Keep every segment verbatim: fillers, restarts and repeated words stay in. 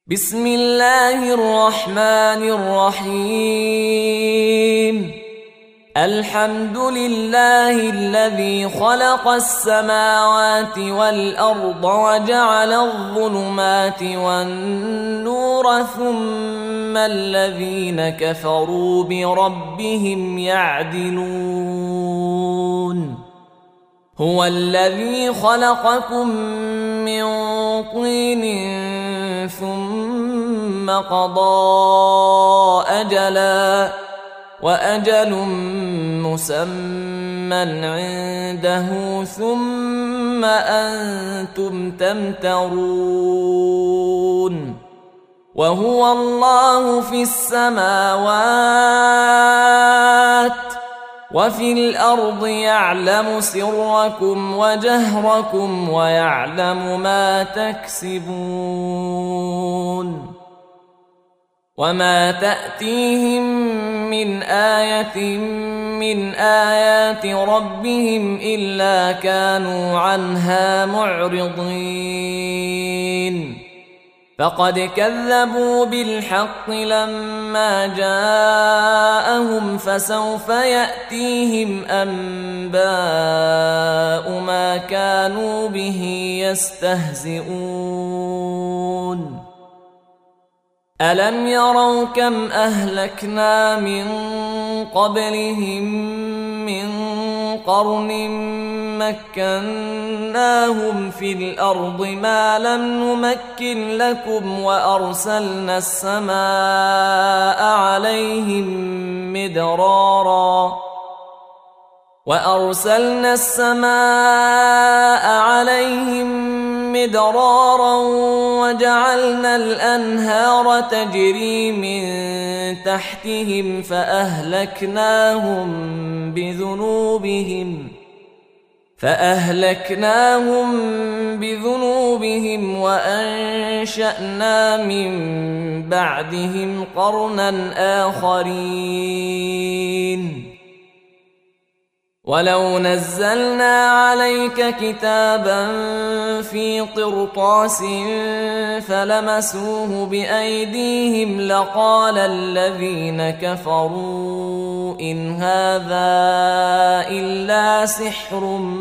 بسم الله الرحمن الرحيم. الحمد لله الذي خلق السماوات والأرض وجعل الظلمات والنور ثم الذين كفروا بربهم يعدلون. هو الذي خلقكم من طين ثم قضى أجلا وأجل مسمى عنده ثم أنتم تمترون. وهو الله في السماوات وفي الأرض يعلم سركم وجهركم ويعلم ما تكسبون. وما تأتيهم من آية من آيات ربهم إلا كانوا عنها معرضين. فقد كذبوا بالحق لما جاءهم فسوف يأتيهم أنباء ما كانوا به يستهزئون. ألم يروا كم أهلكنا من قبلهم من قرن مكناهم في الأرض ما لم نمكن لكم وأرسلنا السماء عليهم مدرارا وأرسلنا السماء عليهم مدرارا وجعلنا الأنهار تجري من تحتهم فأهلكناهم بذنوبهم فأهلكناهم بذنوبهم وأنشأنا من بعدهم قرنا آخرين. ولو نزلنا عليك كتابا في قرطاس فلمسوه بأيديهم لقال الذين كفروا إن هذا إلا سحر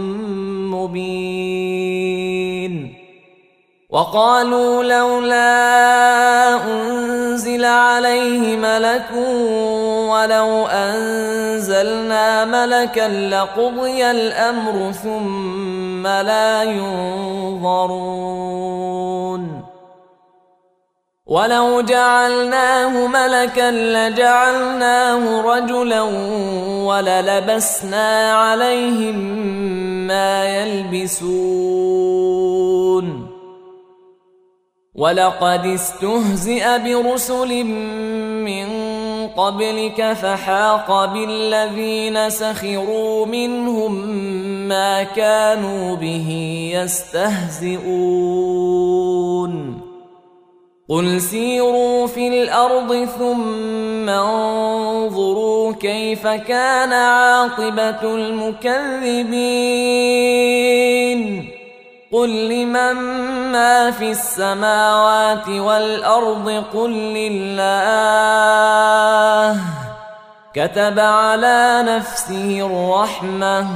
مبين. وقالوا لولا أنزل عليه ملك ولو أنزلنا ملكا لقضي الأمر ثم لا ينظرون. ولو جعلناه ملكا لجعلناه رجلا وللبسنا عليهم ما يلبسون. ولقد استهزئ برسل من قبلك فحاق بالذين سخروا منهم ما كانوا به يستهزئون. قل سيروا في الأرض ثم انظروا كيف كان عاقبة المكذبين. قل لمن ما في السماوات والأرض قل لله كتب على نفسه الرحمة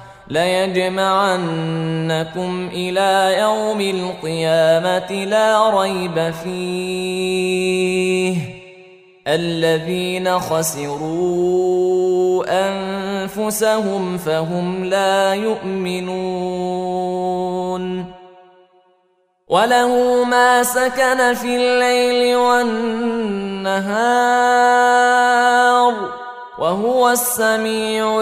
ليجمعنكم إلى يوم القيامة لا ريب فيه الذين خسروا أنفسهم فهم لا يؤمنون. وله ما سكن في الليل والنهار وهو السميع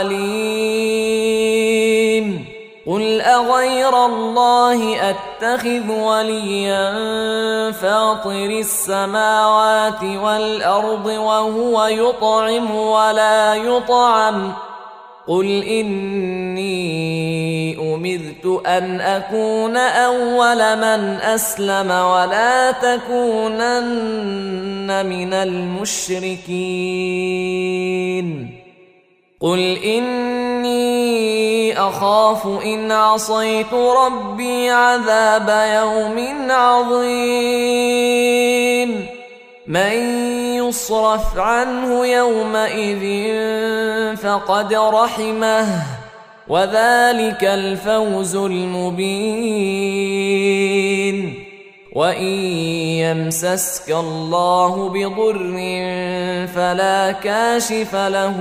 العليم. قل أغير الله أتخذ وليا فاطر السماوات والأرض وهو يطعم ولا يطعم. قل إني أمرت أن أكون أول من أسلم ولا تكونن من المشركين. قل إني أخاف إن عصيت ربي عذاب يوم عظيم. من يصرف عنه يومئذ فقد رحمه وذلك الفوز المبين. وإن يمسسك الله بضر فلا كاشف له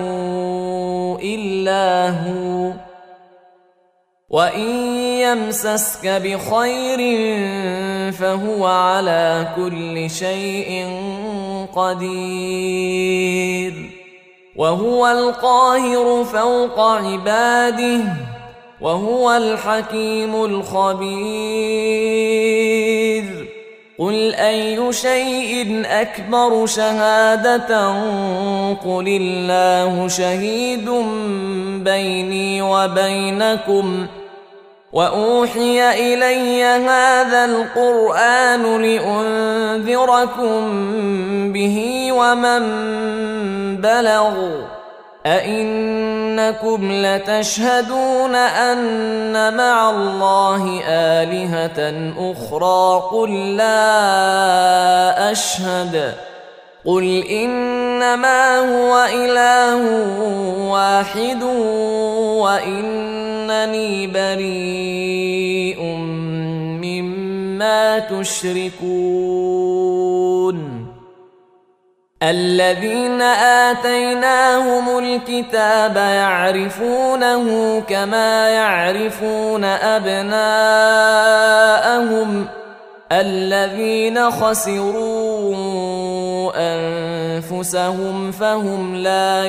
إلا هو وإن يمسسك بخير فهو على كل شيء قدير. وهو القاهر فوق عباده وهو الحكيم الخبير. قل أي شيء أكبر شهادة قل الله شهيد بيني وبينكم وأوحي إلي هذا القرآن لأنذركم به ومن بلغ أئنكم لتشهدون أن مع الله آلهة أخرى قل لا أشهد قل إنما هو إله واحد وإنني بريء مما تشركون. الذين آتيناهم الكتاب يعرفونه كما يعرفون أبناءهم الذين خسروا أنفسهم فهم لا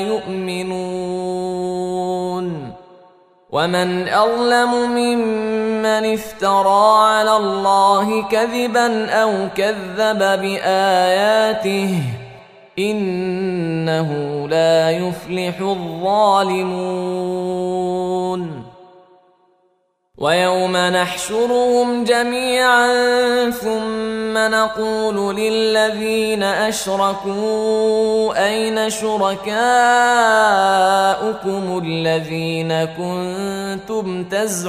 يؤمنون. ومن أظلم ممن افترى على الله كذبا أو كذب بآياته إنه لا يفلح الظالمون. ويوم نحشرهم جميعا ثم نقول للذين أشركوا أين شركاؤكم الذين كنتم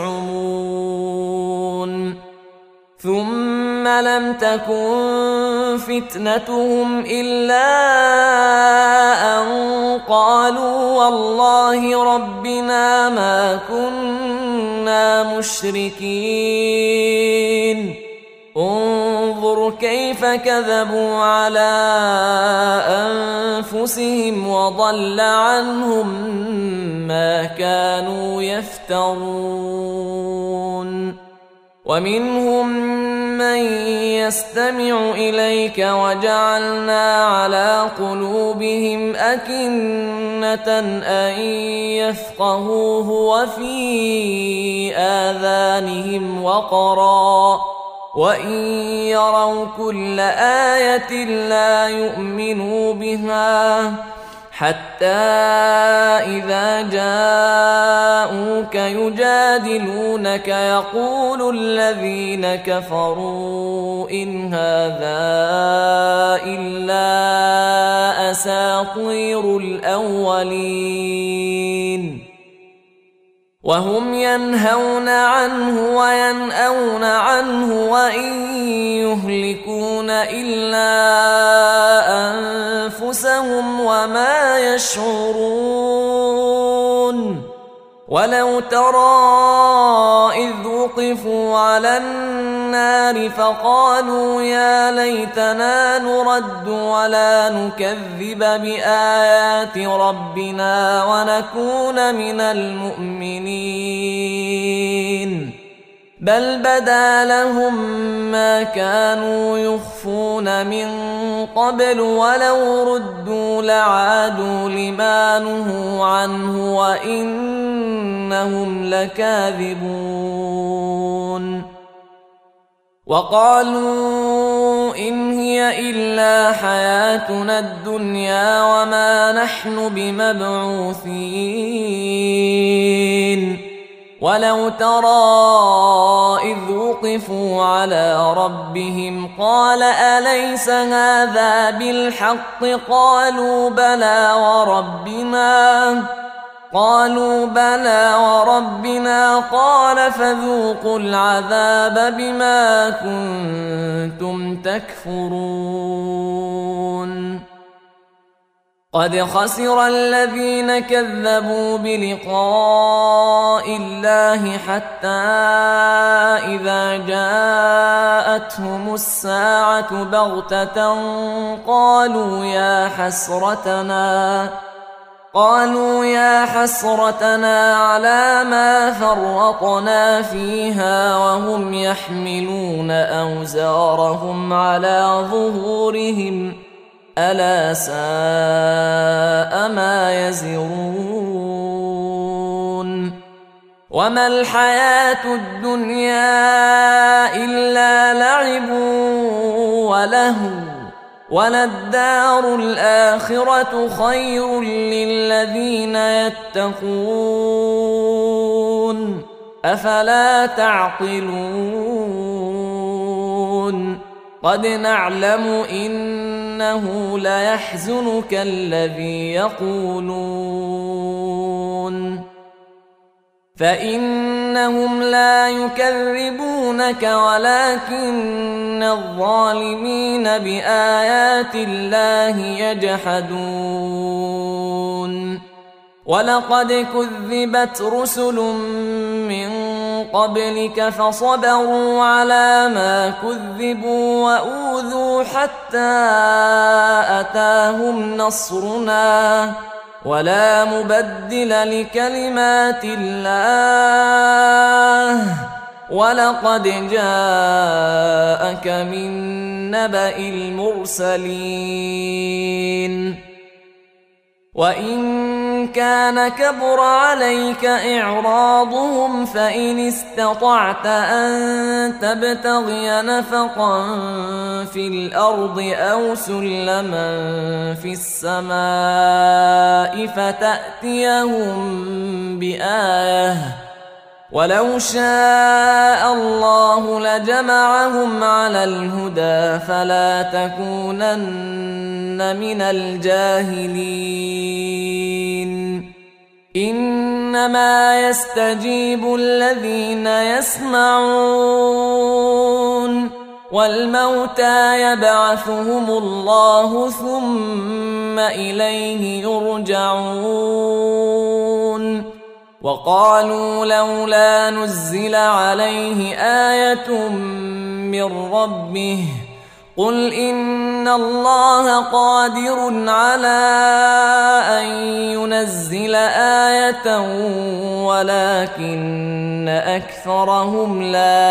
تزعمون ثم لم تكن فتنتهم إلا أن قالوا والله ربنا ما كنا مشركين. انظر كيف كذبوا على أنفسهم وضل عنهم ما كانوا يفترون. ومنهم من يستمع إليك وجعلنا على قلوبهم أكنة أن يفقهوه وفي آذانهم وقرا وإن يروا كل آية لا يؤمنوا بها حتى إذا جاءوك يجادلونك يقول الذين كفروا إن هذا إلا أساطير الأولين. وهم ينهون عنه وينأون عنه وإن يهلكون إلا أنفسهم وما يشعرون. ولو ترى إذ وقفوا على النار فقالوا يا ليتنا نرد ولا نكذب بآيات ربنا ونكون من المؤمنين بل بدا لهم ما كانوا يخفون من قبل ولو ردوا لعادوا لما نهوا عنه وإنهم لكاذبون. وقالوا إن هي إلا حياتنا الدنيا وما نحن بمبعوثين. ولو ترى إذ وقفوا على ربهم قال أليس هذا بالحق قالوا بلى وربنا قالوا بلى وربنا قال فذوقوا العذاب بما كنتم تكفرون قد خسر الذين كذبوا بلقاء الله حتى إذا جاءتهم الساعة بغتة قالوا يا حسرتنا قالوا يا حسرتنا على ما فرطنا فيها وهم يحملون أوزارهم على ظهورهم ألا ساء ما يزرون وما الحياة الدنيا إلا لعب ولهو وللدار الآخرة خير للذين يتقون أفلا تعقلون قد نعلم إنه ليحزنك الذي يقولون فإنهم لا يكذبونك ولكن الظالمين بآيات الله يجحدون ولقد كذبت رسل من قبلك فصبروا على ما كذبوا وأوذوا حتى أتاهم نصرنا ولا مبدل لكلمات الله ولقد جاءك من نبأ المرسلين وإن كان كبر عليك إعراضهم فإن استطعت أن تبتغي نفقا في الأرض أو سلما في السماء فتأتيهم بآية ولو شاء الله لجمعهم على الهدى فلا تكونن من الجاهلين إنما يستجيب الذين يسمعون والموتى يبعثهم الله ثم إليه يرجعون وقالوا لولا نزل عليه آية من ربه قل إن الله قادر على أن ينزل آية ولكن أكثرهم لا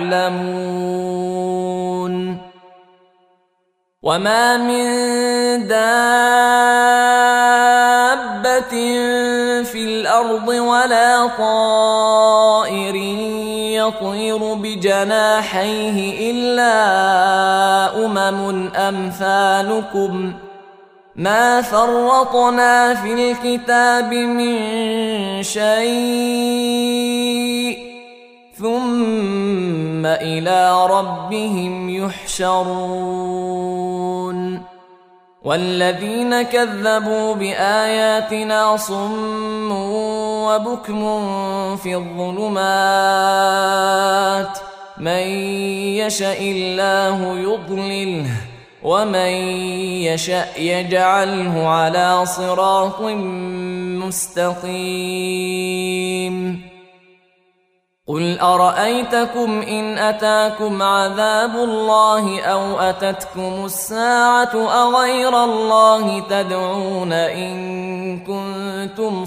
يعلمون وما من دابة في الأرض ولا طائر يطير بجناحيه إلا أمم أمثالكم ما فرطنا في الكتاب من شيء ثم إلى ربهم يحشرون والذين كذبوا بآياتنا صم وبكم في الظلمات من يشأ الله يضلله ومن يشأ يجعله على صراط مستقيم قل أرأيتكم إن أتاكم عذاب الله أو أتتكم الساعة أغير الله تدعون إن كنتم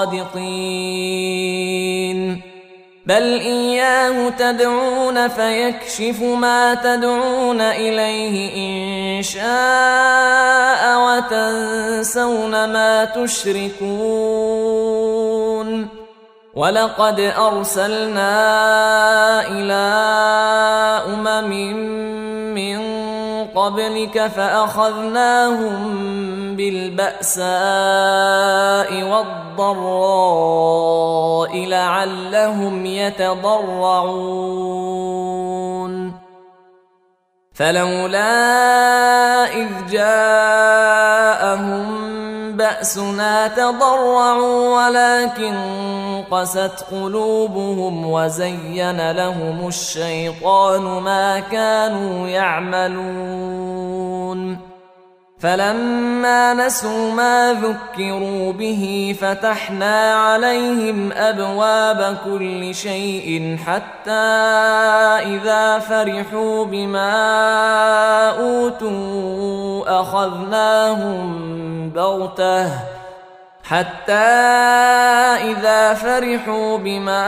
صادقين بل إياه تدعون فيكشف ما تدعون إليه إن شاء وتنسون ما تشركون ولقد أرسلنا إلى أمم من قبلك فأخذناهم بالبأساء والضراء لعلهم يتضرعون فلولا إذ جاءهم بأسنا بأسنا تضرعوا ولكن قست قلوبهم وزين لهم الشيطان ما كانوا يعملون فلما نسوا ما ذكروا به فتحنا عليهم أبواب كل شيء حتى إذا فرحوا بما أوتوا أخذناهم بغتة حتى إذا فرحوا بما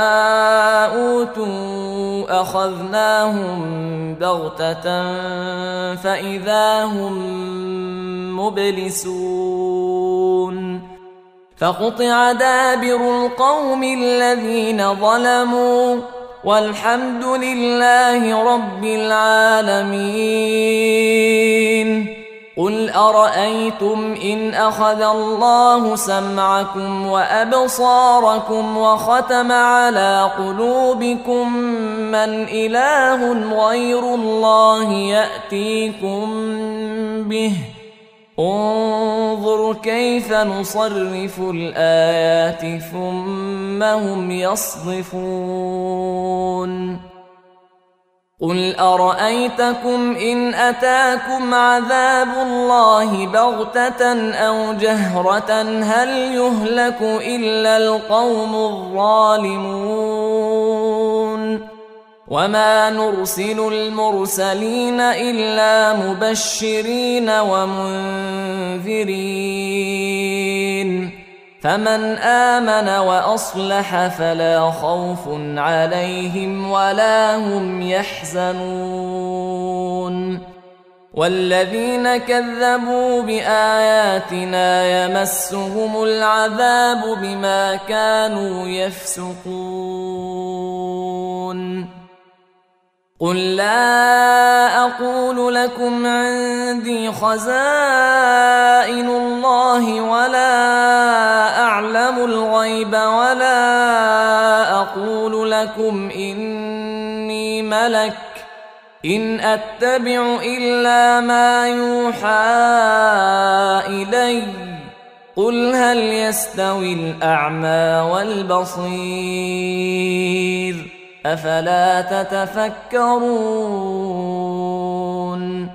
أوتوا أخذناهم بغتة فإذا هم مبلسون فقطع دابر القوم الذين ظلموا والحمد لله رب العالمين. قل أرأيتم إن أخذ الله سمعكم وأبصاركم وختم على قلوبكم من إله غير الله يأتيكم به انظر كيف نصرف الآيات ثم هم يصدفون. قل أرأيتكم إن أتاكم عذاب الله بغتة أو جهرة هل يهلك إلا القوم الظالمون وما نرسل المرسلين إلا مبشرين ومنذرين فمن آمن وأصلح فلا خوف عليهم ولا هم يحزنون والذين كذبوا بآياتنا يمسهم العذاب بما كانوا يفسقون. قل لا أقول لكم عندي خزائن الله ولا أعلم الغيب ولا أقول لكم إني ملك إن أتبع إلا ما يوحى إلي قل هل يستوي الأعمى والبصير أفلا تتفكرون.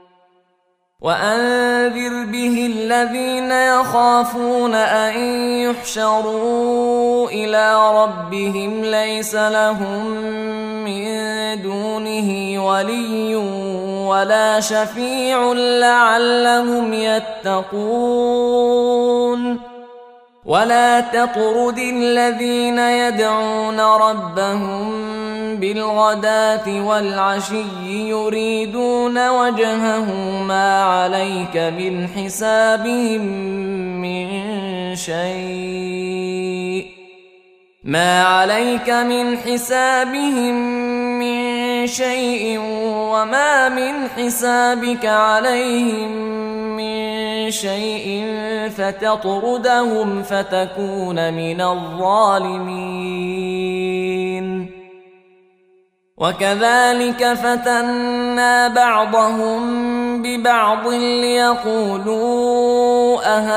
وأنذر به الذين يخافون أن يحشروا إلى ربهم ليس لهم من دونه ولي ولا شفيع لعلهم يتقون. ولا تطرد الذين يدعون ربهم بالغداة والعشي يريدون وجهه ما عليك من حسابهم من شيء ما عليك من حسابهم من شيء وما من حسابك عليهم من شيء فتطردهم فتكون من الظالمين. وكذلك فتنا بعضهم ببعض ليقولوا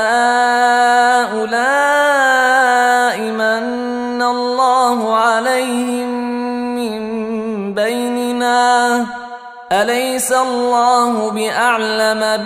أهؤلاء من الله عليهم من بيننا أليس الله بأعلم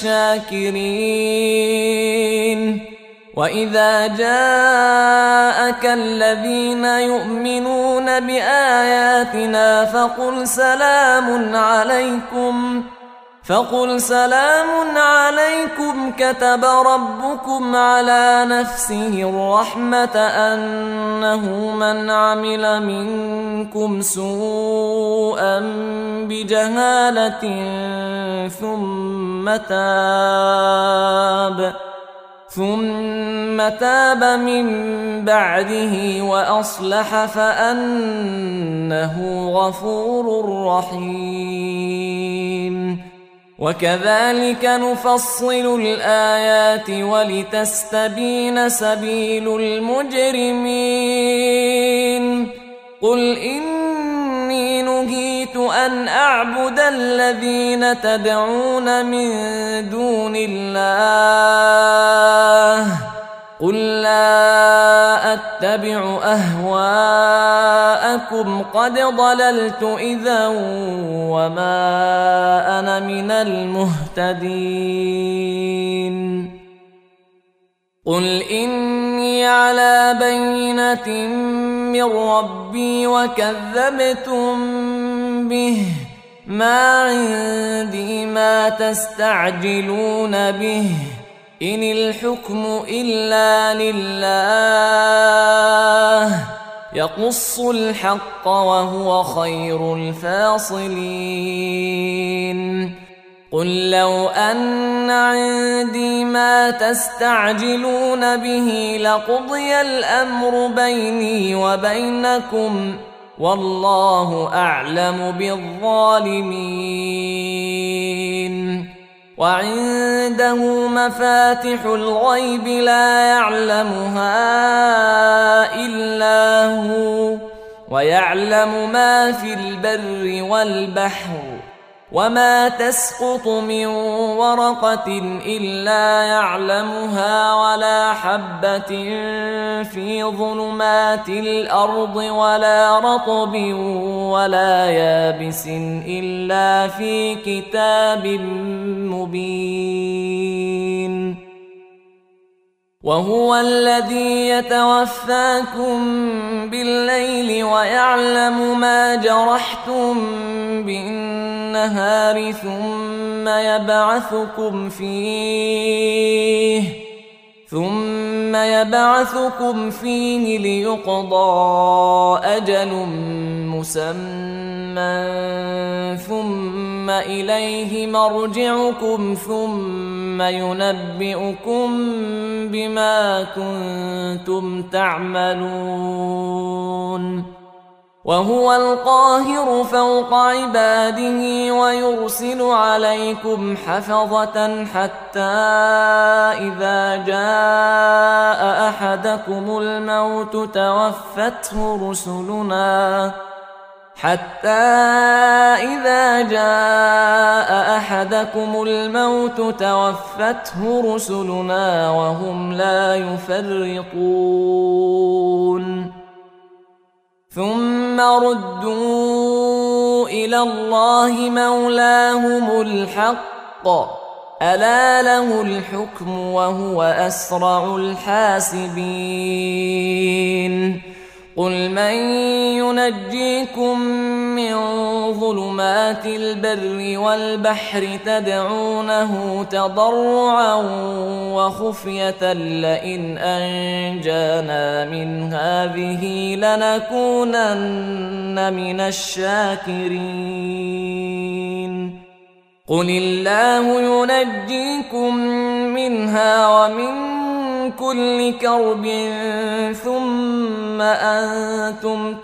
بالشاكرين. وإذا جاءك الذين يؤمنون بآياتنا فقل سلام عليكم فقل سلام عليكم كتب ربكم على نفسه الرحمة أنه من عمل منكم سوءا بجهالة ثم تاب ثم تاب من بعده وأصلح فأنه غفور رحيم. وكذلك نفصل الآيات ولتستبين سبيل المجرمين. قل إني نهيت أن أعبد الذين تدعون من دون الله أتبع أهواءكم قد ضللت إذا وما أنا من المهتدين قل إني على بينة من ربي وكذبتم به ما عندي ما تستعجلون به إن الحكم إلا لله يقص الحق وهو خير الفاصلين قل لو أن عندي ما تستعجلون به لقضي الأمر بيني وبينكم والله أعلم بالظالمين وعنده مفاتح الغيب لا يعلمها إلا هو ويعلم ما في البر والبحر وما تسقط من ورقة إلا يعلمها ولا حبة في ظلمات الأرض ولا رطب ولا يابس إلا في كتاب مبين وهو الذي يتوفاكم بالليل ويعلم ما جرحتم بالنهار ثم يبعثكم فيه ثم يبعثكم فيه ليقضى أجل مسمى ثم إليه مرجعكم ثم ينبئكم بما كنتم تعملون وهو القاهر فوق عباده ويرسل عليكم حفظة حتى إذا جاء أحدكم الموت توفته رسلنا حتى إذا جاء أحدكم الموت توفته رسلنا وهم لا يفرطون ثم ردوا إلى الله مولاهم الحق ألا له الحكم وهو أسرع الحاسبين قل من ينجيكم من ظلمات البر والبحر تدعونه تضرعا وخفية لئن أنجانا من هذه لنكونن من الشاكرين قل الله ينجيكم منها ومن كل كرب ثم أنتم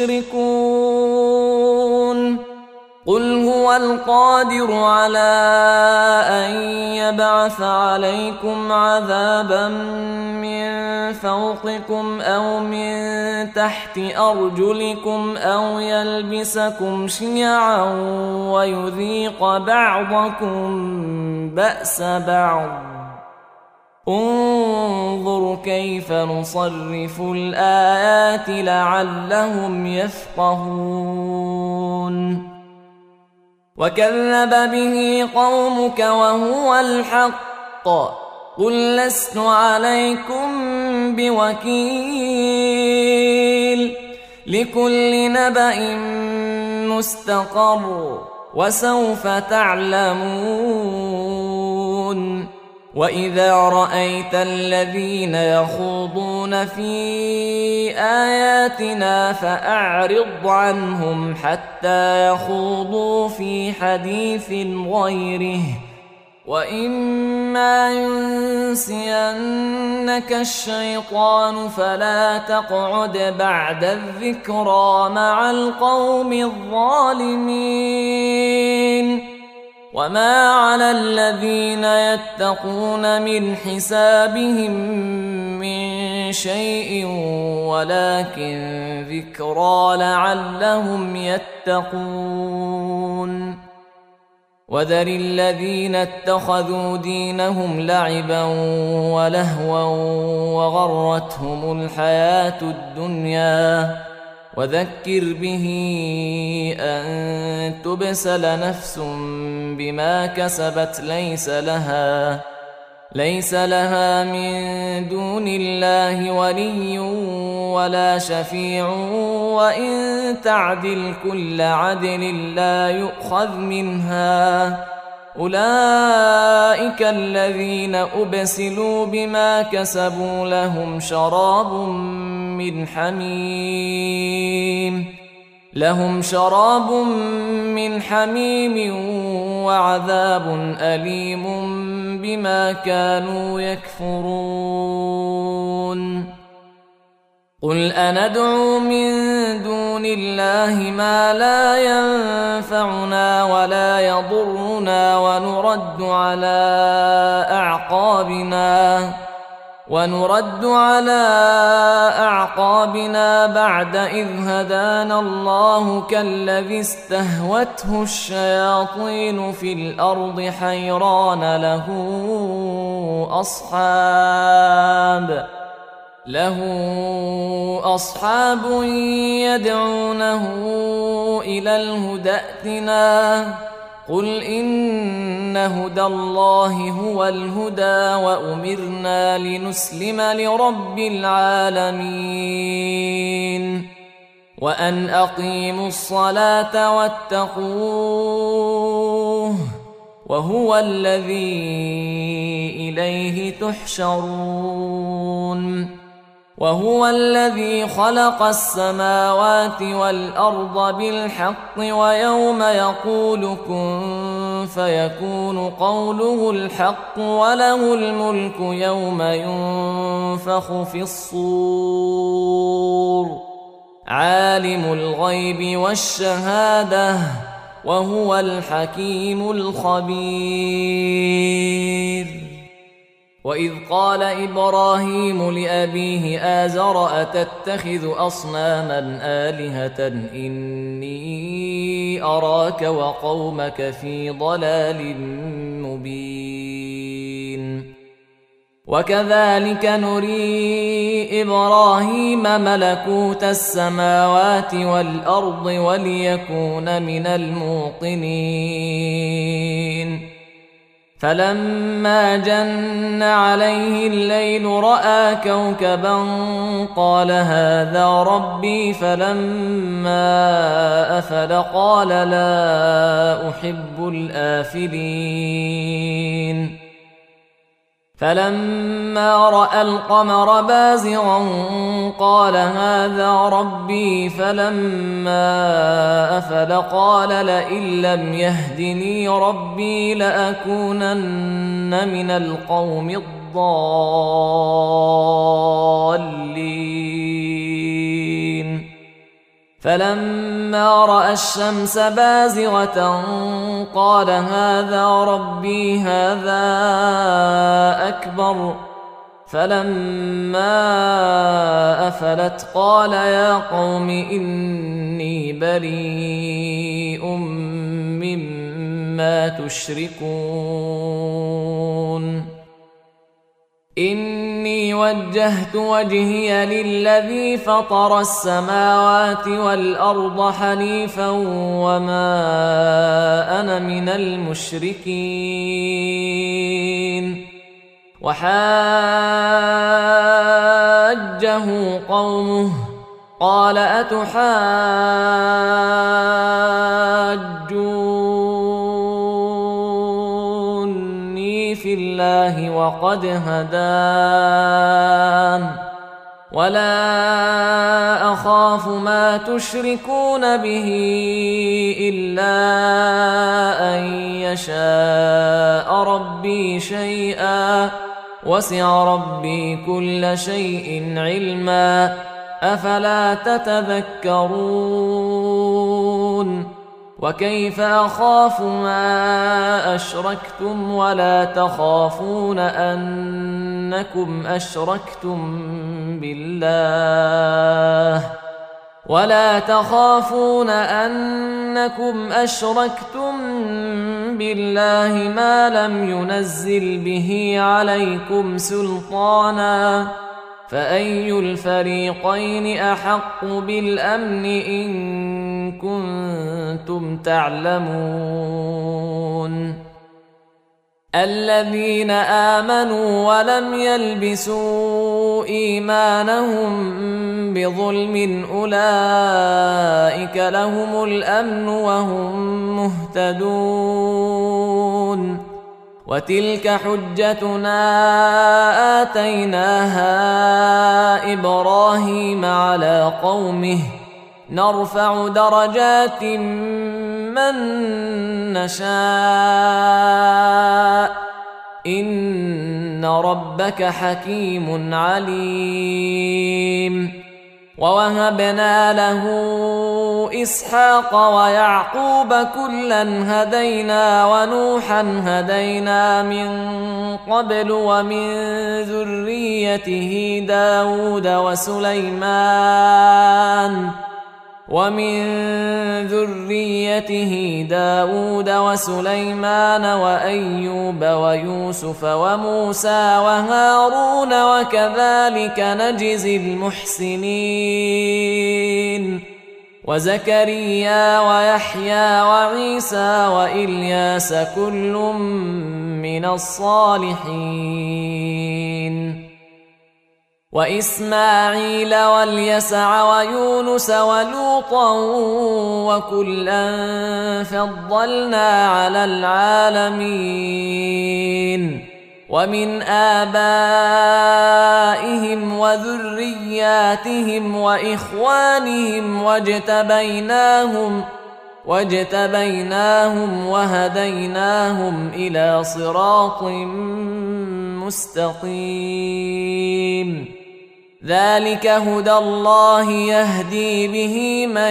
تشركون قل هو القادر على أن يبعث عليكم عذابا من فوقكم أو من تحت أرجلكم أو يلبسكم شيعا ويذيق بعضكم بأس بعض انظر كيف نصرف الآيات لعلهم يفقهون وكذب به قومك وهو الحق قل لست عليكم بوكيل لكل نبأ مستقر وسوف تعلمون وإذا رأيت الذين يخوضون في آياتنا فأعرض عنهم حتى يخوضوا في حديث غيره وإما ينسينك الشيطان فلا تقعد بعد الذكرى مع القوم الظالمين وما على الذين يتقون من حسابهم من شيء ولكن ذكرى لعلهم يتقون وذر الذين اتخذوا دينهم لعبا ولهوا وغرتهم الحياة الدنيا وذكر به أن تبسل نفس بما كسبت ليس لها ليس لها من دون الله ولي ولا شفيع وإن تعدل كل عدل لا يؤخذ منها أولئك الذين أبسلوا بما كسبوا لهم شراب من حميم لهم شراب من حميم وعذاب أليم بما كانوا يكفرون قل أندعو من دون الله ما لا ينفعنا ولا يضرنا ونرد على أعقابنا ونرد على أعقابنا بعد إذ هدانا الله كالذي استهوته الشياطين في الأرض حيران له أصحاب له أصحاب يدعونه إلى الهدى ائتنا قل إن هدى الله هو الهدى وأمرنا لنسلم لرب العالمين وأن أقيموا الصلاة واتقوه وهو الذي إليه تحشرون وهو الذي خلق السماوات والأرض بالحق ويوم يقول كن فيكون قوله الحق وله الملك يوم ينفخ في الصور عالم الغيب والشهادة وهو الحكيم الخبير وإذ قال إبراهيم لأبيه آزر أتتخذ أصناما آلهة إني أراك وقومك في ضلال مبين وكذلك نري إبراهيم ملكوت السماوات والأرض وليكون من الموقنين فلما جن عليه الليل رأى كوكبا قال هذا ربي فلما أفل قال لا أحب الآفلين فلما رأى القمر بازغا قال هذا ربي فلما أفل قال لئن لم يهدني ربي لأكونن من القوم الضالين فلما رأى الشمس بازغة قال هذا ربي هذا أكبر فلما أفلت قال يا قوم إني بريء مما تشركون إني وجهت وجهي للذي فطر السماوات والأرض حنيفا وما أنا من المشركين وحاجه قومه قال أتحاجوني في الله وقد هدان ولا أخاف ما تشركون به إلا أن يشاء ربي شيئا وسع ربي كل شيء علما أفلا تتذكرون وكيف أخاف ما أشركتم ولا تخافون أنكم أشركتم بالله ولا تخافون أنكم أشركتم بالله ما لم ينزل به عليكم سلطانا فأي الفريقين أحق بالأمن إن كنتم تعلمون الذين آمنوا ولم يلبسوا إيمانهم بظلم أولئك لهم الأمن وهم مهتدون وتلك حجتنا آتيناها إبراهيم على قومه نرفع درجات من نشاء إن ربك حكيم عليم ووهبنا له إسحاق ويعقوب كلا هدينا ونوحا هدينا من قبل ومن ذريته داود وسليمان ومن ذريته داود وسليمان وأيوب ويوسف وموسى وهارون وكذلك نجزي المحسنين وزكريا ويحيى وعيسى وإلياس كل من الصالحين وإسماعيل واليسع ويونس ولوطا وكلا فضلنا على العالمين ومن آبائهم وذرياتهم وإخوانهم واجتبيناهم واجتبيناهم وهديناهم إلى صراط مستقيم ذلك هدى الله يهدي به من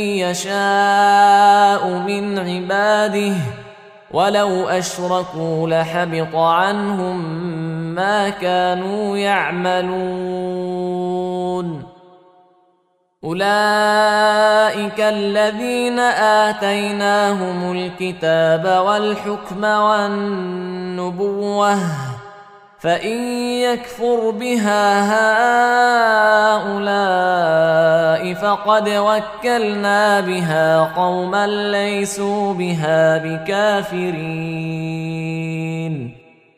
يشاء من عباده ولو أشركوا لحبط عنهم ما كانوا يعملون أولئك الذين آتيناهم الكتاب والحكم والنبوة فإن يكفر بها هؤلاء فقد وكلنا بها قوما ليسوا بها بكافرين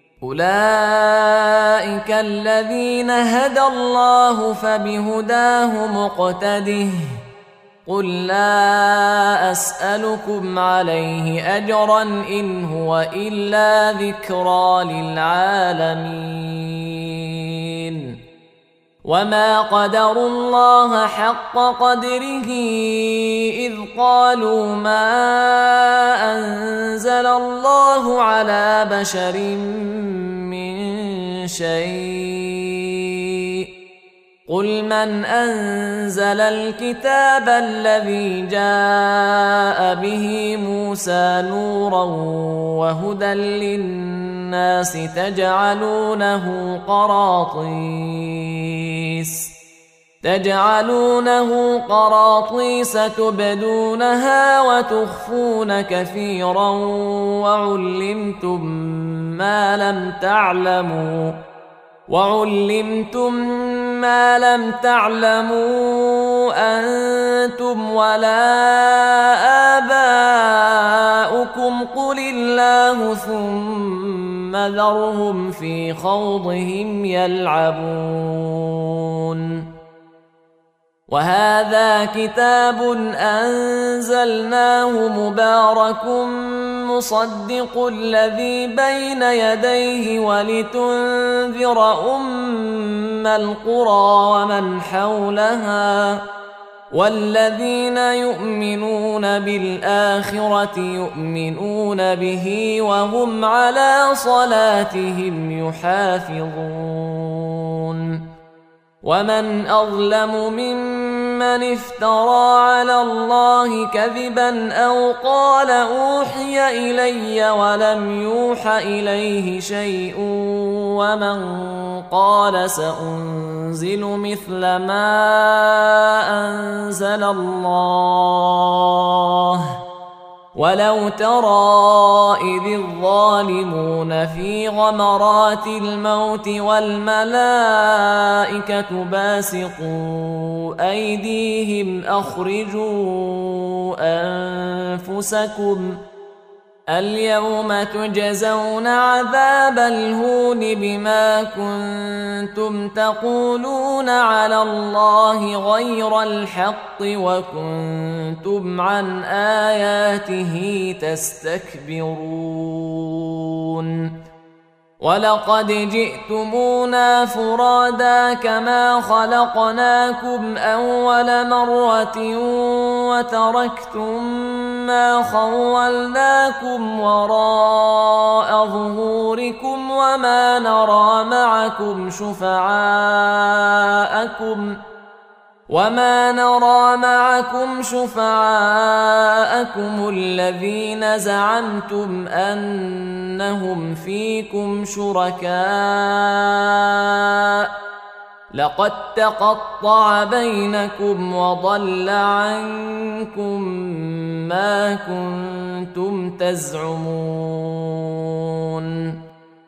أولئك الذين هدى الله فبهداه مقتده قل لا أسألكم عليه أجرا إن هو إلا ذكرى للعالمين وما قدروا الله حق قدره إذ قالوا ما أنزل الله على بشر من شيء قل من أنزل الكتاب الذي جاء به موسى نورا وهدى للناس تجعلونه قراطيس تجعلونه قراطيس تبدونها وتخفون كثيرا وعلمتم ما لم تعلموا وعلمتم ما لم تعلموا أنتم ولا آباؤكم قل الله ثم ذرهم في خوضهم يلعبون وهذا كتاب أنزلناه مبارك مصدق الذي بين يديه ولتنذر أم القرى ومن حولها والذين يؤمنون بالآخرة يؤمنون به وهم على صلاتهم يحافظون ومن أظلم ممن افترى على الله كذبا أو قال أوحي إلي ولم يوح إليه شيء ومن قال سأنزل مثل ما أنزل الله ولو ترى إذ الظالمون في غمرات الموت والملائكة باسطوا أيديهم أخرجوا أنفسكم اليوم تجزون عذاب الهون بما كنتم تقولون على الله غير الحق وكنتم عن آياته تستكبرون ولقد جئتمونا فرادا كما خلقناكم أول مرة وتركتم ما خولناكم وراء ظهوركم وما نرى معكم شفعاءكم وما نرى معكم شفعاءكم الذين زعمتم أنهم فيكم شركاء لقد تقطع بينكم وضل عنكم ما كنتم تزعمون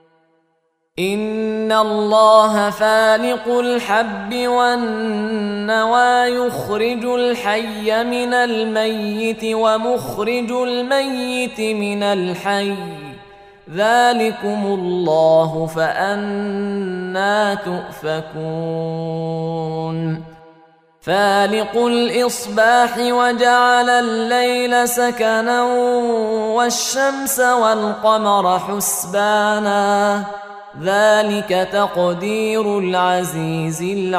إن الله فالق الحب والنوى يخرج الحي من الميت ومخرج الميت من الحي ذلكم الله فأنى تؤفكون فالق الإصباح وجعل الليل سكنا والشمس والقمر حسبانا ذلك تقدير العزيز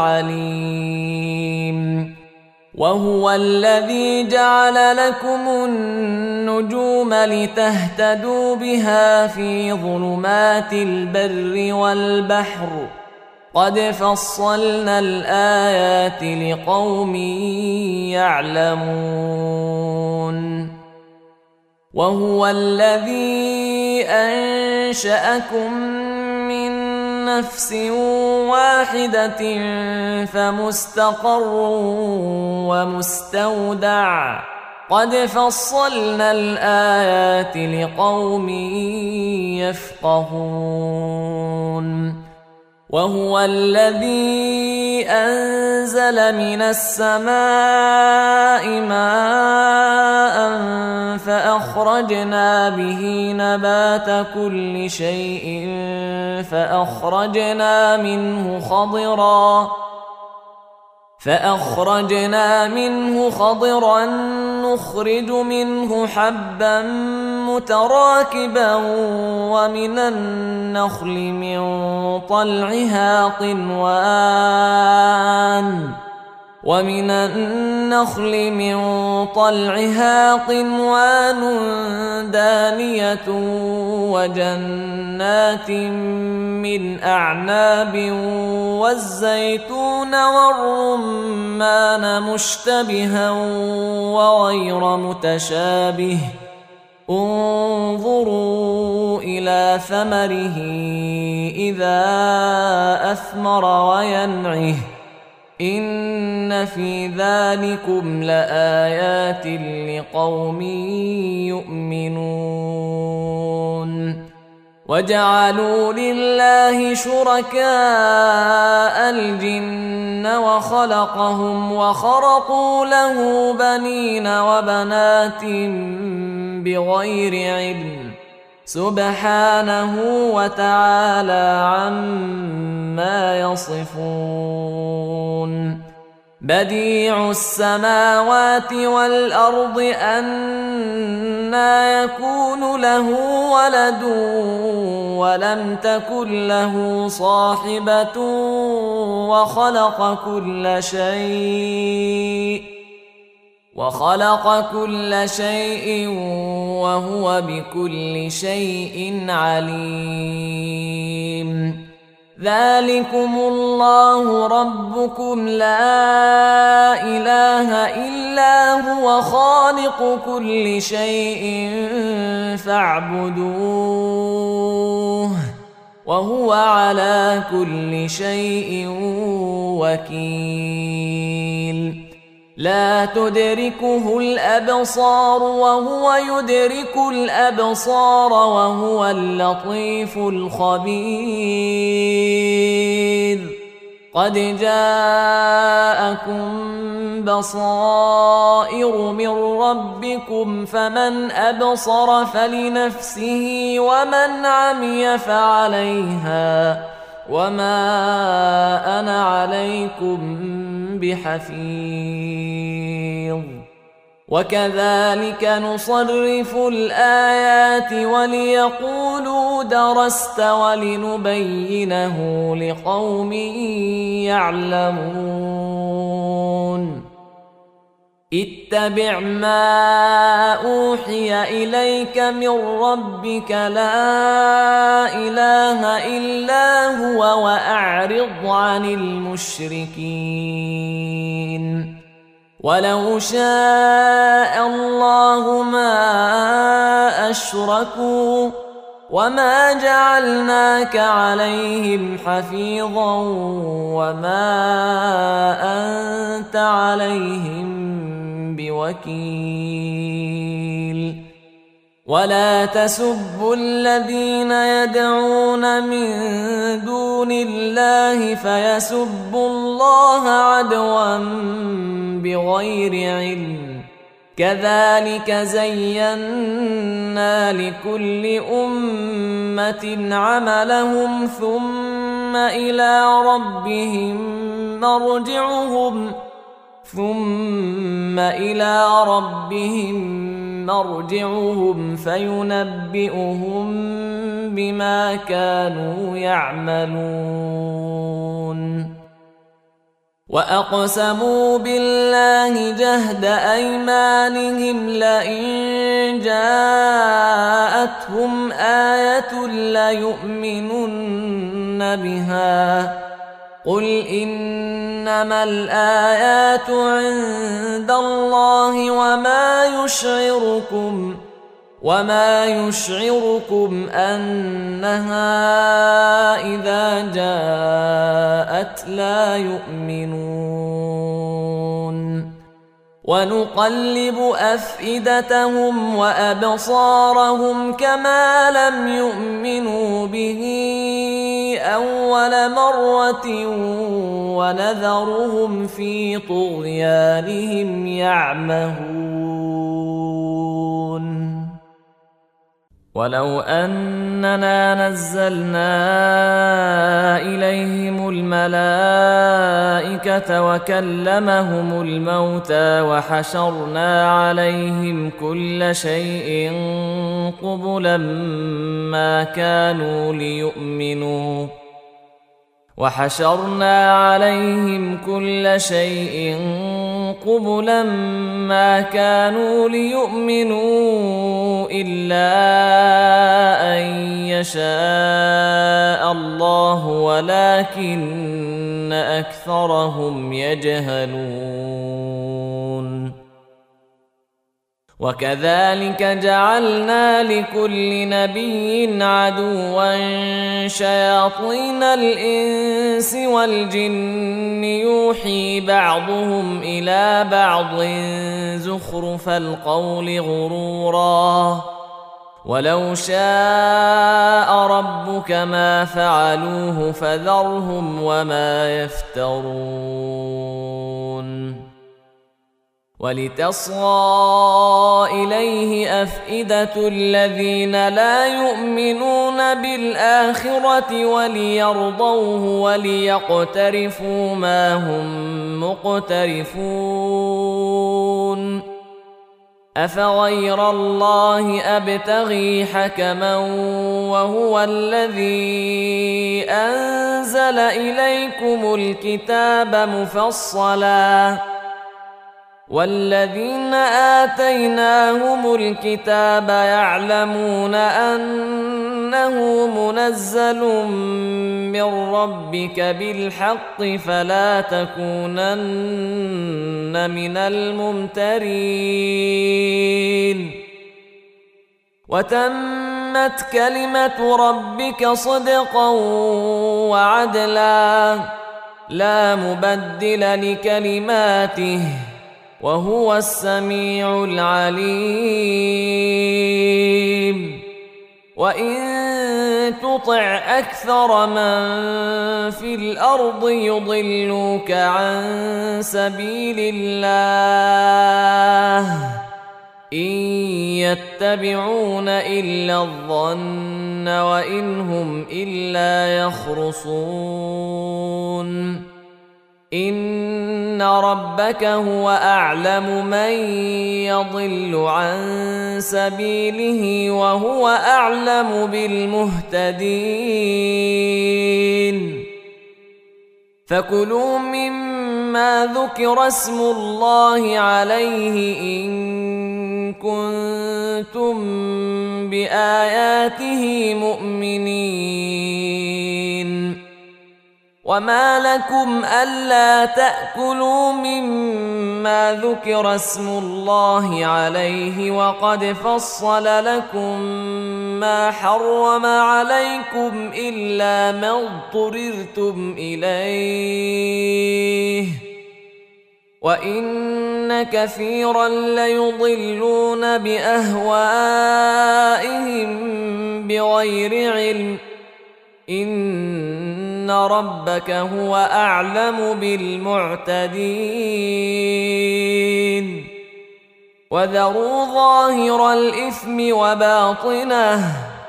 العليم وهو الذي جعل لكم النجوم لتهتدوا بها في ظلمات البر والبحر قد فصلنا الآيات لقوم يعلمون وهو الذي أنشأكم من نفس واحدة فمستقر ومستودع قد فصلنا الآيات لقوم يفقهون وهو الذي أنزل من السماء ماء فأخرجنا به نبات كل شيء فأخرجنا منه خضرا فأخرجنا منه خضرا نخرج منه حبا متراكبا ومن النخل من طلعها قنوان ومن النخل من طلعها قنوان دانية وجنات من أعناب والزيتون والرمان مشتبها وغير متشابه انظروا إلى ثمره إذا أثمر وينعه إن في ذلكم لآيات لقوم يؤمنون وجعلوا لله شركاء الجن وخلقهم وخرقوا له بنين وبنات بغير علم سبحانه وتعالى عما يصفون بديع السماوات والأرض أنى يكون له ولد ولم تكن له صاحبة وخلق كل شيء وخلق كل شيء وهو بكل شيء عليم ذلكم الله ربكم لا إله إلا هو خالق كل شيء فاعبدوه وهو على كل شيء وكيل لا تدركه الأبصار وهو يدرك الأبصار وهو اللطيف الخبير قد جاءكم بصائر من ربكم فمن أبصر فلنفسه ومن عمي فعليها وما أنا عليكم بحفيظ وكذلك نصرف الآيات وليقولوا درست ولنبينه لقوم يعلمون اتبع ما أوحي إليك من ربك لا إله إلا هو وأعرض عن المشركين ولو شاء الله ما أشركوا وما جعلناك عليهم حفيظا وما أنت عليهم بوكيل ولا تسبوا الذين يدعون من دون الله فيسبوا الله عدوا بغير علم كذلك زينا لكل أمة عملهم ثم إلى ربهم مرجعهم ثم إلى ربهم مرجعهم فينبئهم بما كانوا يعملون وأقسموا بالله جهد أيمانهم لئن جاءتهم آية ليؤمنن بها قل إنما الآيات عند الله وما يشعركم وما يشعركم أنها إذا جاءت لا يؤمنون ونقلب أفئدتهم وأبصارهم كما لم يؤمنوا به أول مرة ونذرهم في طغيانهم يعمهون ولو أننا نزلنا إليهم الملائكة وكلمهم الموتى وحشرنا عليهم كل شيء قبلا ما كانوا ليؤمنوا وحشرنا عليهم كل شيء قبلا ما كانوا ليؤمنوا إلا أن يشاء الله ولكن أكثرهم يجهلون وكذلك جعلنا لكل نبي عدوا شياطين الإنس والجن يوحي بعضهم إلى بعض زخرف القول غرورا ولو شاء ربك ما فعلوه فذرهم وما يفترون ولتصغى إليه أفئدة الذين لا يؤمنون بالآخرة وليرضوه وليقترفوا ما هم مقترفون أفغير الله أبتغي حكما وهو الذي أنزل إليكم الكتاب مفصلا والذين آتيناهم الكتاب يعلمون أنه منزل من ربك بالحق فلا تكونن من الممترين وتمت كلمة ربك صدقا وعدلا لا مبدل لكلماته وهو السميع العليم. وإن تطع أكثر من في الأرض يضلوك عن سبيل الله إن يتبعون إلا الظن وإن هم إلا يخرصون. إن ربك هو أعلم من يضل عن سبيله وهو أعلم بالمهتدين. فكلوا مما ذكر اسم الله عليه إن كنتم بآياته مؤمنين. وما لكم ألا تأكلوا مما ذكر اسم الله عليه وقد فصل لكم ما حرم عليكم إلا ما اضطررتم إليه وإن كثيرا ليضلون بأهوائهم بغير علم إن ربك هو أعلم بالمعتدين. وذروا ظاهر الإثم وباطنه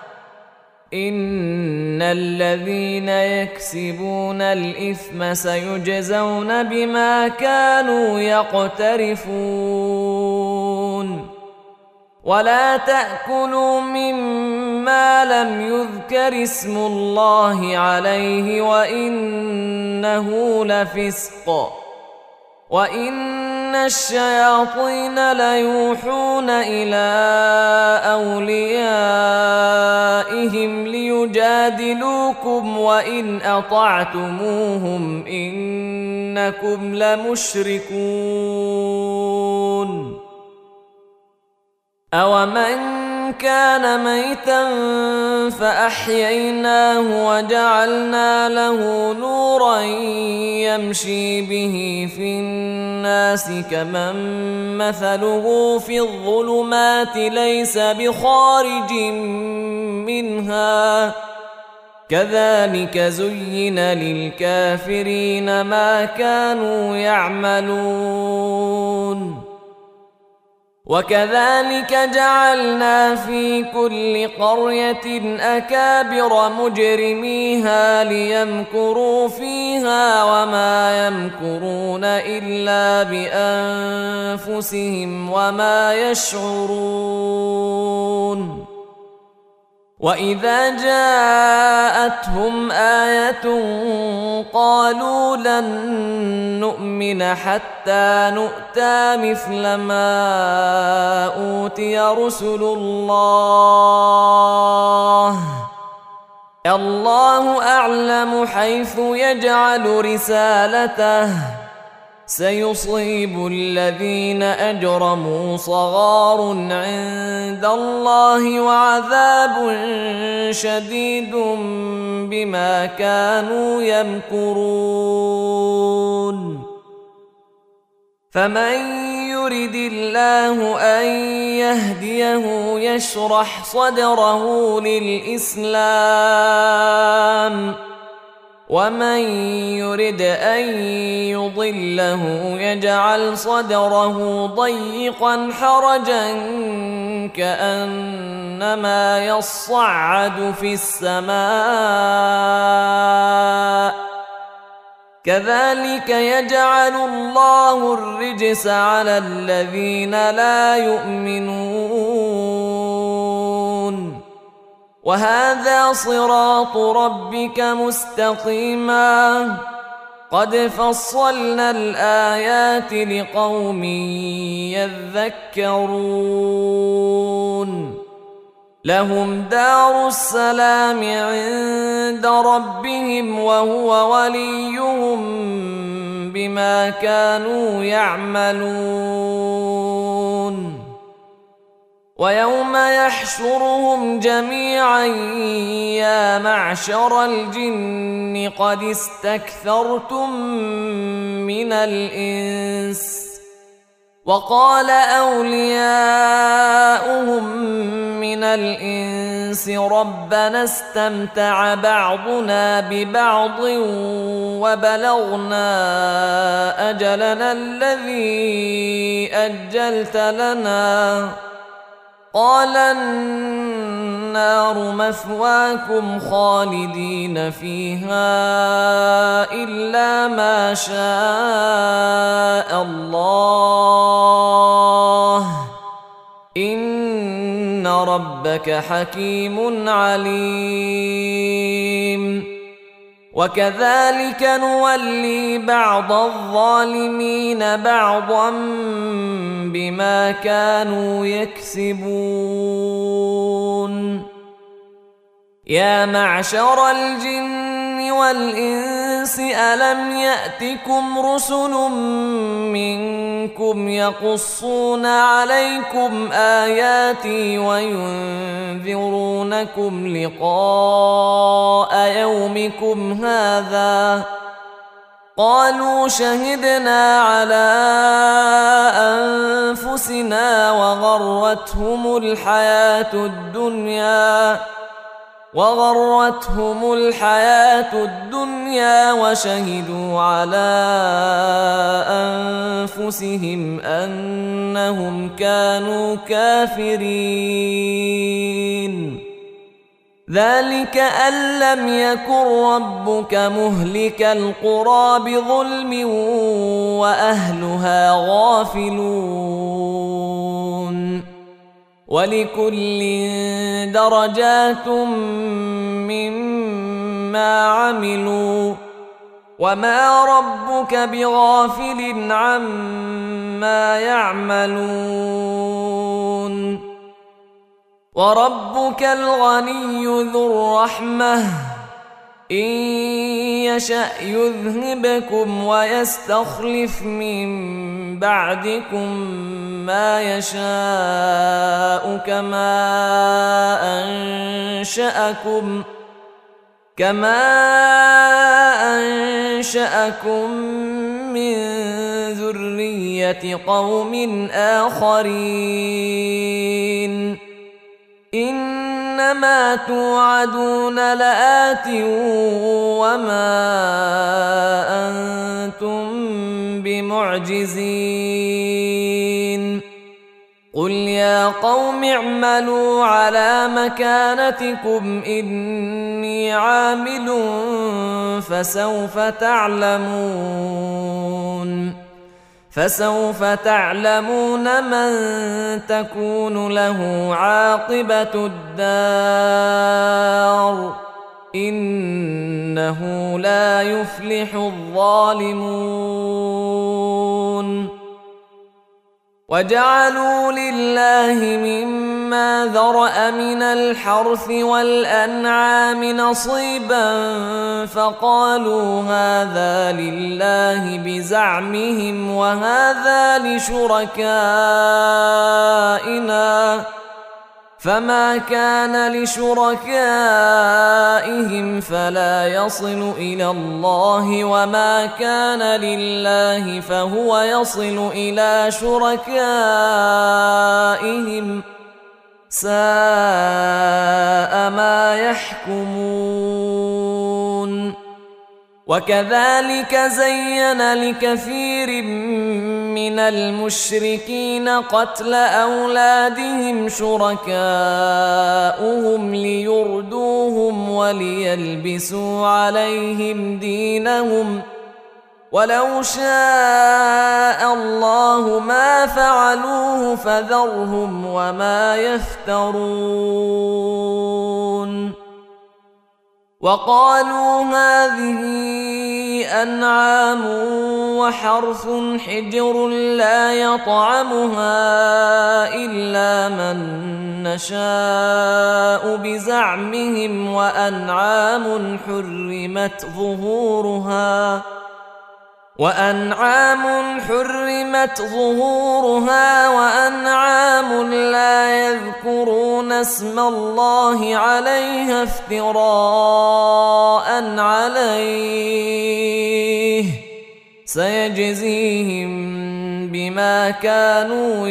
إن الذين يكسبون الإثم سيجزون بما كانوا يقترفون. ولا تأكلوا مما لم يذكر اسم الله عليه وإنه لفسق وإن الشياطين ليوحون إلى أوليائهم ليجادلوكم وإن أطعتموهم إنكم لمشركون. أومن كان ميتا فأحييناه وجعلنا له نورا يمشي به في الناس كمن مثله في الظلمات ليس بخارج منها كذلك زين للكافرين ما كانوا يعملون. وكذلك جعلنا في كل قرية أكابر مجرميها ليمكروا فيها وما يمكرون إلا بأنفسهم وما يشعرون. وإذا جاءتهم آية قالوا لن نؤمن حتى نؤتى مثل ما أوتي رسل الله الله أعلم حيث يجعل رسالته سيصيب الذين أجرموا صغار عند الله وعذاب شديد بما كانوا يمكرون. فمن يرد الله أن يهديه يشرح صدره للإسلام ومن يرد أن يضله يجعل صدره ضيقا حرجا كأنما يصعد في السماء كذلك يجعل الله الرجس على الذين لا يؤمنون. وهذا صراط ربك مستقيما قد فصلنا الآيات لقوم يذكرون. لهم دار السلام عند ربهم وهو وليهم بما كانوا يعملون. ويوم يحشرهم جميعا يا معشر الجن قد استكثرتم من الإنس وقال أولياؤهم من الإنس ربنا استمتع بعضنا ببعض وبلغنا أجلنا الذي أجلت لنا قال النار مثواكم خالدين فيها إلا ما شاء الله إن ربك حكيم عليم وكذلك نولي بعض الظالمين بعضا بما كانوا يكسبون يا معشر الجن والإنس ألم يأتكم رسل منكم يقصون عليكم آياتي وينذرونكم لقاء يومكم هذا قالوا شهدنا على أنفسنا وغرتهم الحياة الدنيا وغرتهم الحياة الدنيا وشهدوا على أنفسهم أنهم كانوا كافرين ذلك أن لم يكن ربك مهلك القرى بظلم وأهلها غافلون ولكل درجات مما عملوا وما ربك بغافل عما يعملون وربك الغني ذو الرحمة إن يشأ يذهبكم ويستخلف من بعدكم ما يشاء كما أنشأكم كما أنشأكم من ذرية قوم آخرين إنما توعدون لآت وما أنتم بمعجزين قل يا قوم اعملوا على مكانتكم إني عامل فسوف تعلمون فسوف تعلمون من تكون له عاقبة الدار إنه لا يفلح الظالمون وجعلوا لله مما ذرأ من الحرث والأنعام نصيبا فقالوا هذا لله بزعمهم وهذا لشركائنا فما كان لشركائهم فلا يصل إلى الله وما كان لله فهو يصل إلى شركائهم ساء ما يحكمون وكذلك زين لكثير من المشركين قتل أولادهم شركاؤهم ليردوهم وليلبسوا عليهم دينهم ولو شاء الله ما فعلوه فذرهم وما يفترون وقالوا هذه أنعام وحرث حجر لا يطعمها إلا من نشاء بزعمهم وأنعام حرمت ظهورها وأنعام حرمت ظهورها وأنعام لا يذكرون اسم الله عليها افتراء عليه سيجزيهم بما بما كانوا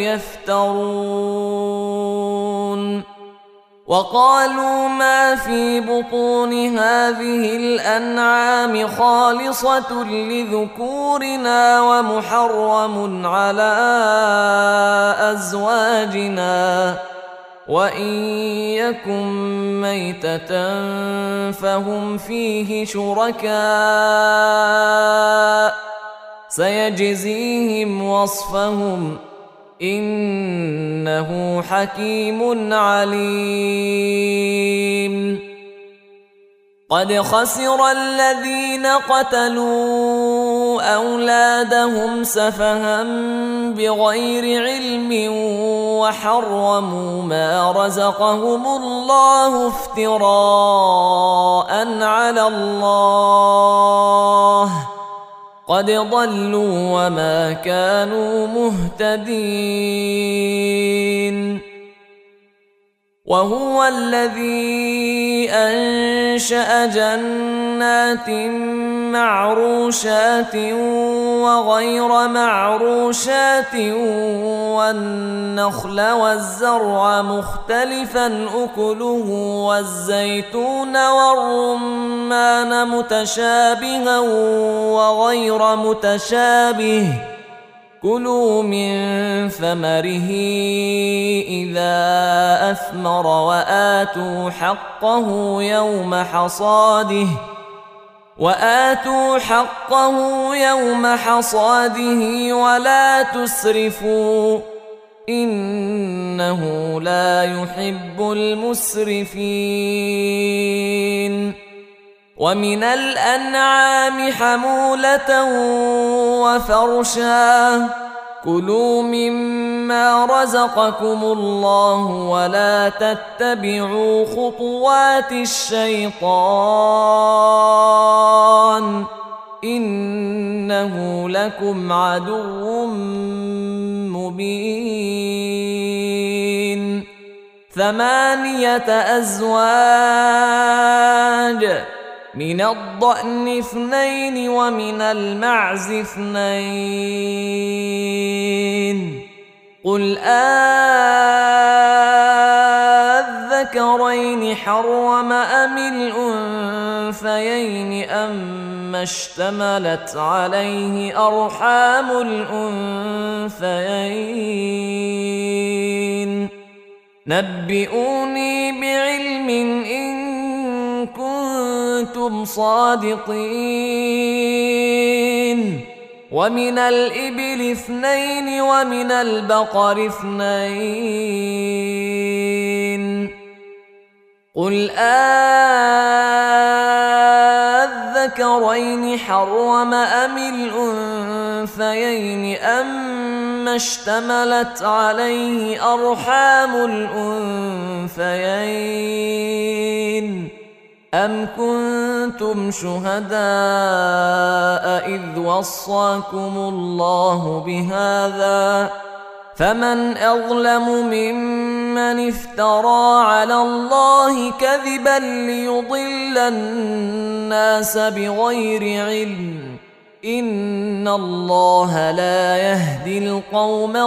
يفترون وقالوا ما في بطون هذه الأنعام خالصة لذكورنا ومحرم على أزواجنا وإن يكن ميتة فهم فيه شركاء سيجزيهم وصفهم إنه حكيم عليم قد خسر الذين قتلوا أولادهم سفها بغير علم وحرموا ما رزقهم الله افتراء على الله قد ضلوا وما كانوا مهتدين وهو الذي أنشأ جنات معروشات وغير معروشات والنخل والزرع مختلفا أكله والزيتون والرمان متشابها وغير متشابه كلوا من ثمره إذا أثمر وآتوا حقه يوم حصاده وآتوا حقه يوم حصاده ولا تسرفوا إنه لا يحب المسرفين ومن الأنعام حمولة وفرشا كلوا مما رزقكم الله ولا تتبعوا خطوات الشيطان إنه لكم عدو مبين ثمانية أزواج من الضأن اثنين ومن المعز اثنين قل أذكرين حرم أم الأنثيين أما اشتملت عليه أرحام الأنثيين نبئوني بعلم إن كنتم صادقين ومن الإبل اثنين ومن البقر اثنين قل أذكرين حرم أم الأنثيين أما اشتملت عليه أرحام الأنثيين أم كنتم شهداء إذ وصاكم الله بهذا فمن أظلم ممن افترى على الله كذبا ليضل الناس بغير علم إن الله لا يهدي القوم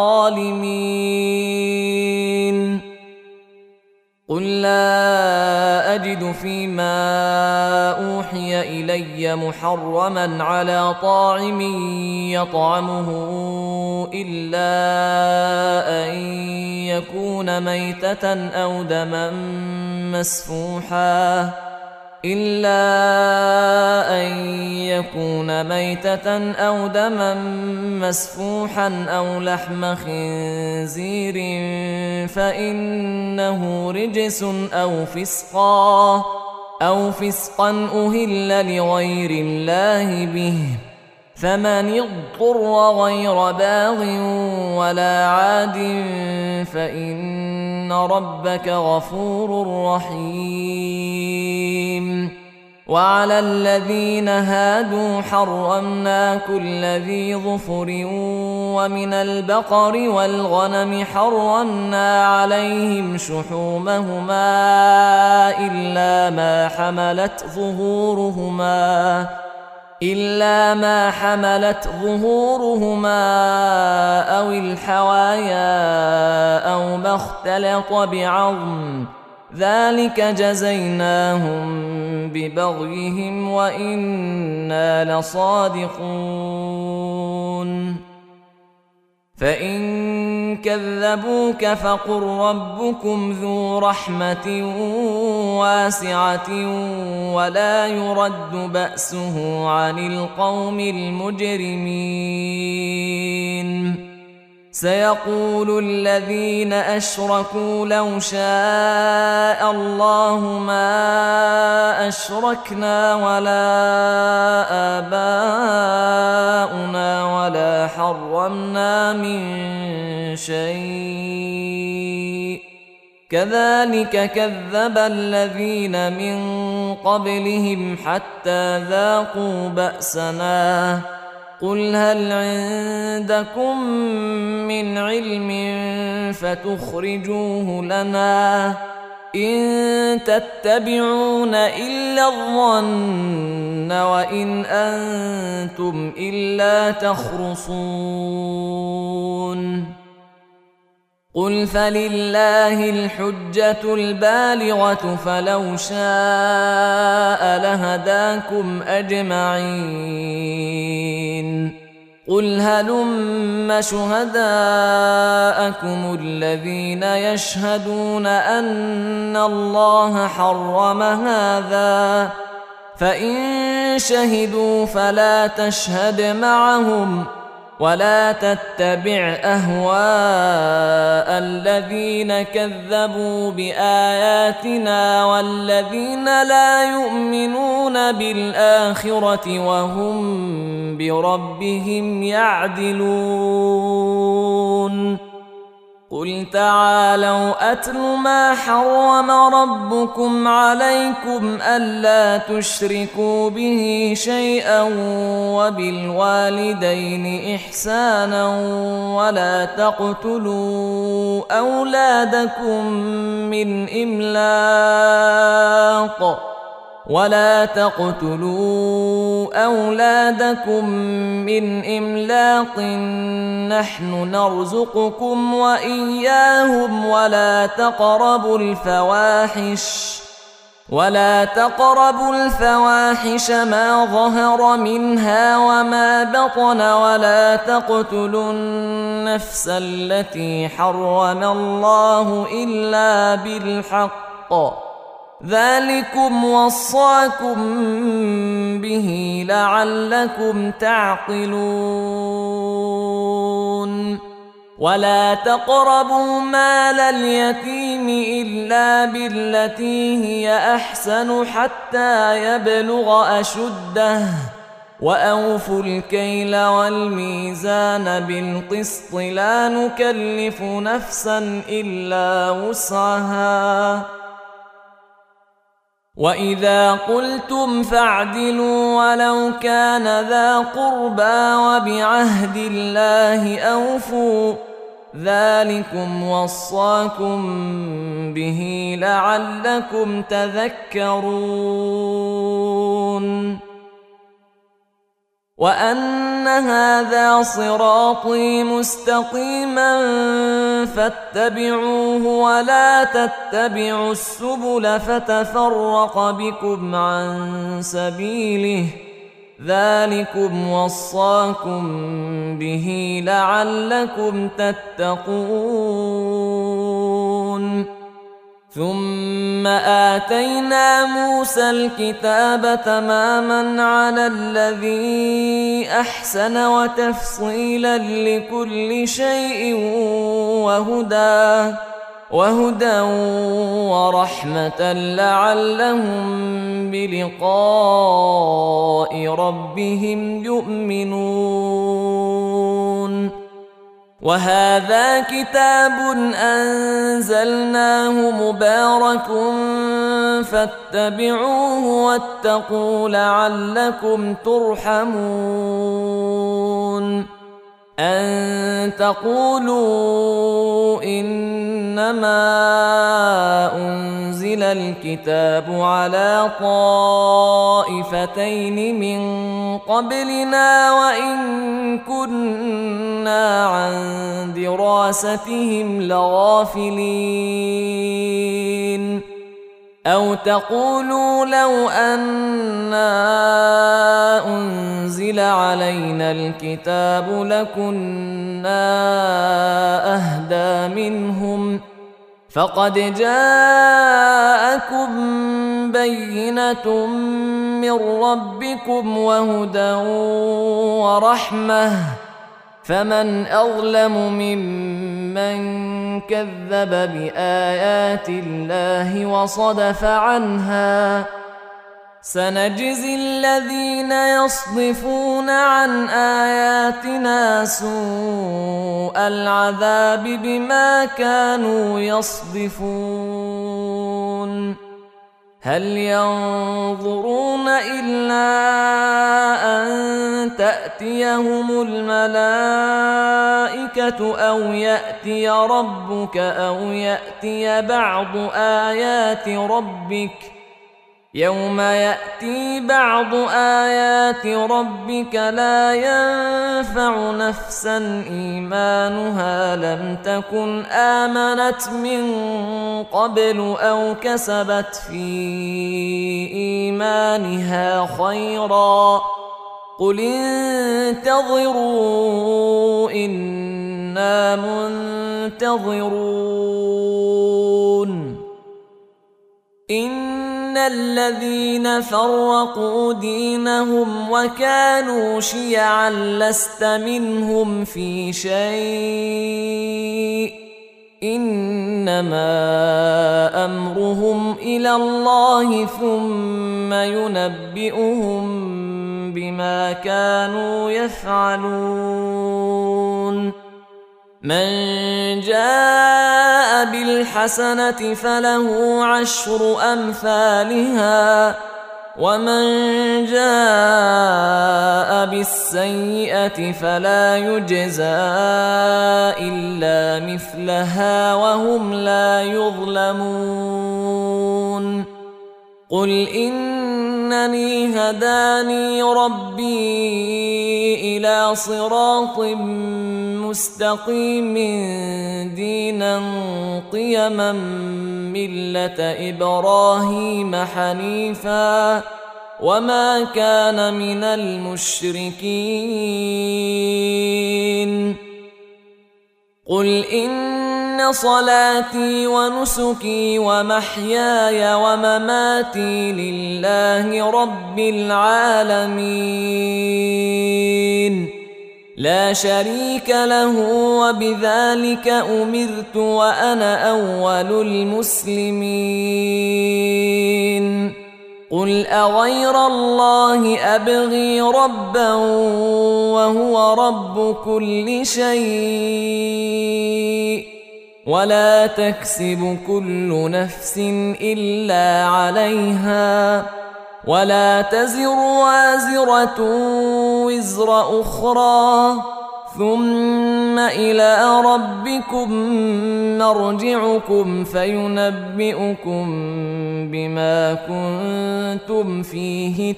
الظالمين قل لا أجد فيما أوحي إلي محرما على طاعم يطعمه إلا أن يكون ميتة أو دما مسفوحا إلا أن يكون ميتة أو دما مسفوحا أو لحم خنزير فإنه رجس أو فسقا أو فسقا أهل لغير الله به فمن اضطر غير باغ ولا عاد فإن ربك غفور رحيم وعلى الذين هادوا حرمنا كل ذي ظفر ومن البقر والغنم حرمنا عليهم شحومهما إلا ما حملت ظهورهما إلا ما حملت ظهورهما أو الحوايا أو ما اختلط بعظم ذلك جزيناهم ببغيهم وإنا لصادقون فإن كذبوك فقل ربكم ذو رحمة واسعة ولا يرد بأسه عن القوم المجرمين سيقول الذين أشركوا لو شاء الله ما أشركنا ولا آباؤنا ولا حرمنا من شيء كذلك كذب الذين من قبلهم حتى ذاقوا بأسنا قل هل عندكم من علم فتخرجوه لنا إن تتبعون إلا الظن وإن أنتم إلا تخرصون قل فلله الحجة البالغة فلو شاء لهداكم أجمعين قل هلم شهداءكم الذين يشهدون أن الله حرم هذا فإن شهدوا فلا تشهد معهم ولا تتبع أهواء الذين كذبوا بآياتنا والذين لا يؤمنون بالآخرة وهم بربهم يعدلون قل تعالوا أتل ما حرم ربكم عليكم ألا تشركوا به شيئا وبالوالدين إحسانا ولا تقتلوا أولادكم من إملاق ولا تقتلوا أولادكم من إملاق نحن نرزقكم وإياهم ولا تقربوا الفواحش ولا تقربوا الفواحش ما ظهر منها وما بطن ولا تقتلوا النفس التي حرم الله إلا بالحق ذلكم وصاكم به لعلكم تعقلون ولا تقربوا مال اليتيم إلا بالتي هي أحسن حتى يبلغ أشده وأوفوا الكيل والميزان بالقسط لا نكلف نفسا إلا وسعها وإذا قلتم فاعدلوا ولو كان ذا قربى وبعهد الله أوفوا ذلكم وصاكم به لعلكم تذكرون وأن هذا صراطي مستقيما فاتبعوه ولا تتبعوا السبل فتفرق بكم عن سبيله ذلكم وصاكم به لعلكم تتقون ثم آتينا موسى الكتاب تماما على الذي أحسن وتفصيلا لكل شيء وهدى وهدى ورحمة لعلهم بلقاء ربهم يؤمنون وهذا كتاب أنزلناه مبارك فاتبعوه واتقوا لعلكم ترحمون أن تقولوا إنما أنزل الكتاب على طائفتين طائفتين من قبلنا وإن كنا عن دراستهم لغافلين أو تقولوا لو أنا أنزل علينا الكتاب لكنا أهدى منهم فقد جاءكم بينة من ربكم وهدى ورحمة فمن أظلم ممن كذب بآيات الله وصدف عنها سنجزي الذين يصدفون عن آياتنا سوء العذاب بما كانوا يصدفون هل ينظرون إلا أن تأتيهم الملائكة أو يأتي ربك أو يأتي بعض آيات ربك يوم يأتي بعض آيات ربك لا ينفع نفسا إيمانها لم تكن آمنت من قبل أو كسبت في إيمانها خيرا قل انتظروا إنا منتظرون إن الذين فرقوا دينهم وكانوا شيعا لست منهم في شيء إنما أمرهم إلى الله ثم ينبئهم بما كانوا يفعلون من جاء بالحسنة فله عشر أمثالها ومن جاء بالسيئة فلا يجزى إلا مثلها وهم لا يظلمون قل إنني هداني ربي إلى صراط مستقيم دينا قيما ملة إبراهيم حنيفا وما كان من المشركين قل إن صلاتي ونسكي ومحياي ومماتي لله رب العالمين لا شريك له وبذلك أمرت وأنا أول المسلمين قل أغير الله أبغي ربا وهو رب كل شيء ولا تكسب كل نفس إلا عليها ولا تزر وازرة وزر أخرى ثم إلى ربكم مرجعكم فينبئكم بما كنتم فيه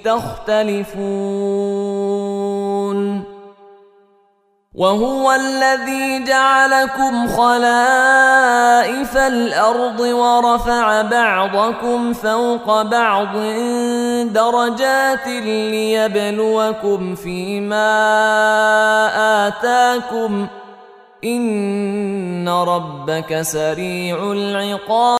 تختلفون وهو الذي جعلكم خلائف الأرض ورفع بعضكم فوق بعض درجات ليبلوكم فيما آتاكم إن ربك سريع العقاب